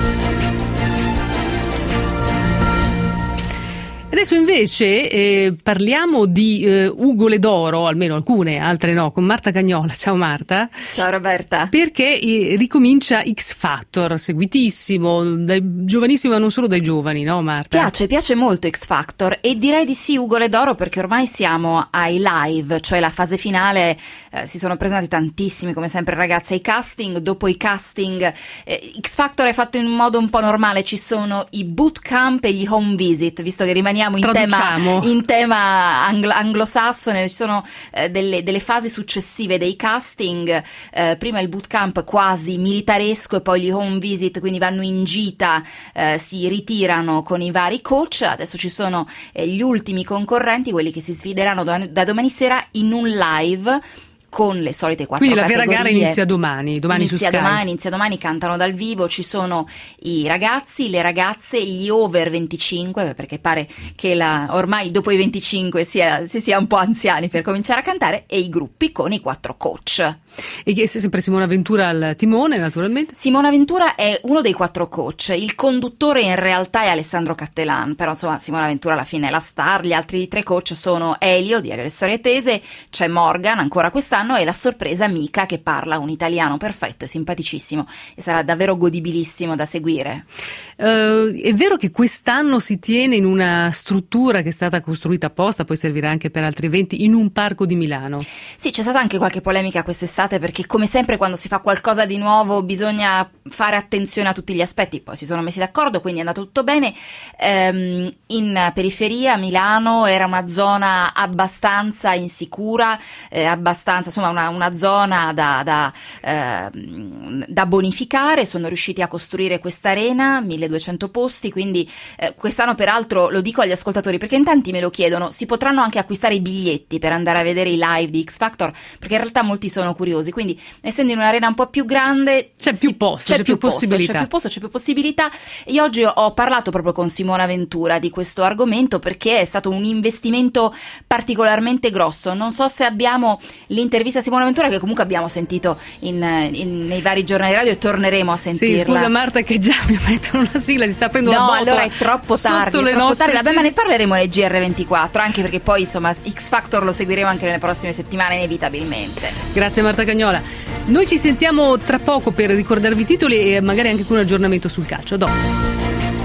Adesso invece eh, parliamo di eh, Ugole d'Oro, almeno alcune, altre no, con Marta Cagnola. Ciao Marta. Ciao Roberta. Perché eh, ricomincia X Factor, seguitissimo, dai giovanissimi ma non solo dai giovani, no Marta? Piace, piace molto X Factor, e direi di sì Ugole d'Oro, perché ormai siamo ai live, cioè la fase finale. Eh, si sono presentati tantissimi, come sempre ragazzi, ai casting. Dopo i casting eh, X Factor è fatto in modo un po' normale, ci sono i bootcamp e gli home visit, visto che rimaniamo in tema, in tema anglo- anglosassone. Ci sono eh, delle, delle fasi successive dei casting, eh, prima il bootcamp quasi militaresco e poi gli home visit, quindi vanno in gita, eh, si ritirano con i vari coach. Adesso ci sono eh, gli ultimi concorrenti, quelli che si sfideranno da, da domani sera in un live con le solite quattro Quindi categorie. la vera gara inizia domani, domani inizia su Sky. domani, inizia domani, cantano dal vivo, ci sono i ragazzi, le ragazze, gli over venticinque, perché pare che la, ormai dopo i venticinque sia, si sia un po' anziani per cominciare a cantare, e i gruppi con i quattro coach. E che è sempre Simona Ventura al timone, naturalmente? Simona Ventura è uno dei quattro coach, il conduttore in realtà è Alessandro Cattelan, però insomma Simona Ventura alla fine è la star. Gli altri tre coach sono Elio di Le Storie Tese, c'è Morgan ancora quest'anno, e la sorpresa Mica, che parla un italiano perfetto e simpaticissimo, e sarà davvero godibilissimo da seguire. Uh, è vero che quest'anno si tiene in una struttura che è stata costruita apposta, poi servirà anche per altri eventi, in un parco di Milano. Sì, c'è stata anche qualche polemica quest'estate, perché come sempre quando si fa qualcosa di nuovo bisogna fare attenzione a tutti gli aspetti. Poi si sono messi d'accordo, quindi è andato tutto bene. Ehm, in periferia Milano era una zona abbastanza insicura, eh, abbastanza insomma una, una zona da, da, eh, da bonificare. Sono riusciti a costruire questa arena, milleduecento posti, quindi eh, quest'anno peraltro, lo dico agli ascoltatori perché in tanti me lo chiedono, si potranno anche acquistare i biglietti per andare a vedere i live di X Factor, perché in realtà molti sono curiosi, quindi essendo in un'arena un po' più grande c'è si, più posto, c'è, c'è più, più posto, possibilità. c'è più posto, c'è più possibilità. Io oggi ho parlato proprio con Simona Ventura di questo argomento, perché è stato un investimento particolarmente grosso. Non so se abbiamo l'intervista a Simona Ventura, che comunque abbiamo sentito in, in, nei vari giornali radio, e torneremo a sentirla. Sì, scusa Marta che già mi mettono una sigla, si sta prendendo no, la botola. No, allora è troppo tardi, le è troppo nostre tardi. Vabbè, ma ne parleremo nel G R ventiquattro, anche perché poi insomma X Factor lo seguiremo anche nelle prossime settimane inevitabilmente. Grazie Marta Cagnola. Noi ci sentiamo tra poco per ricordarvi i titoli e magari anche con un aggiornamento sul calcio. Dopo.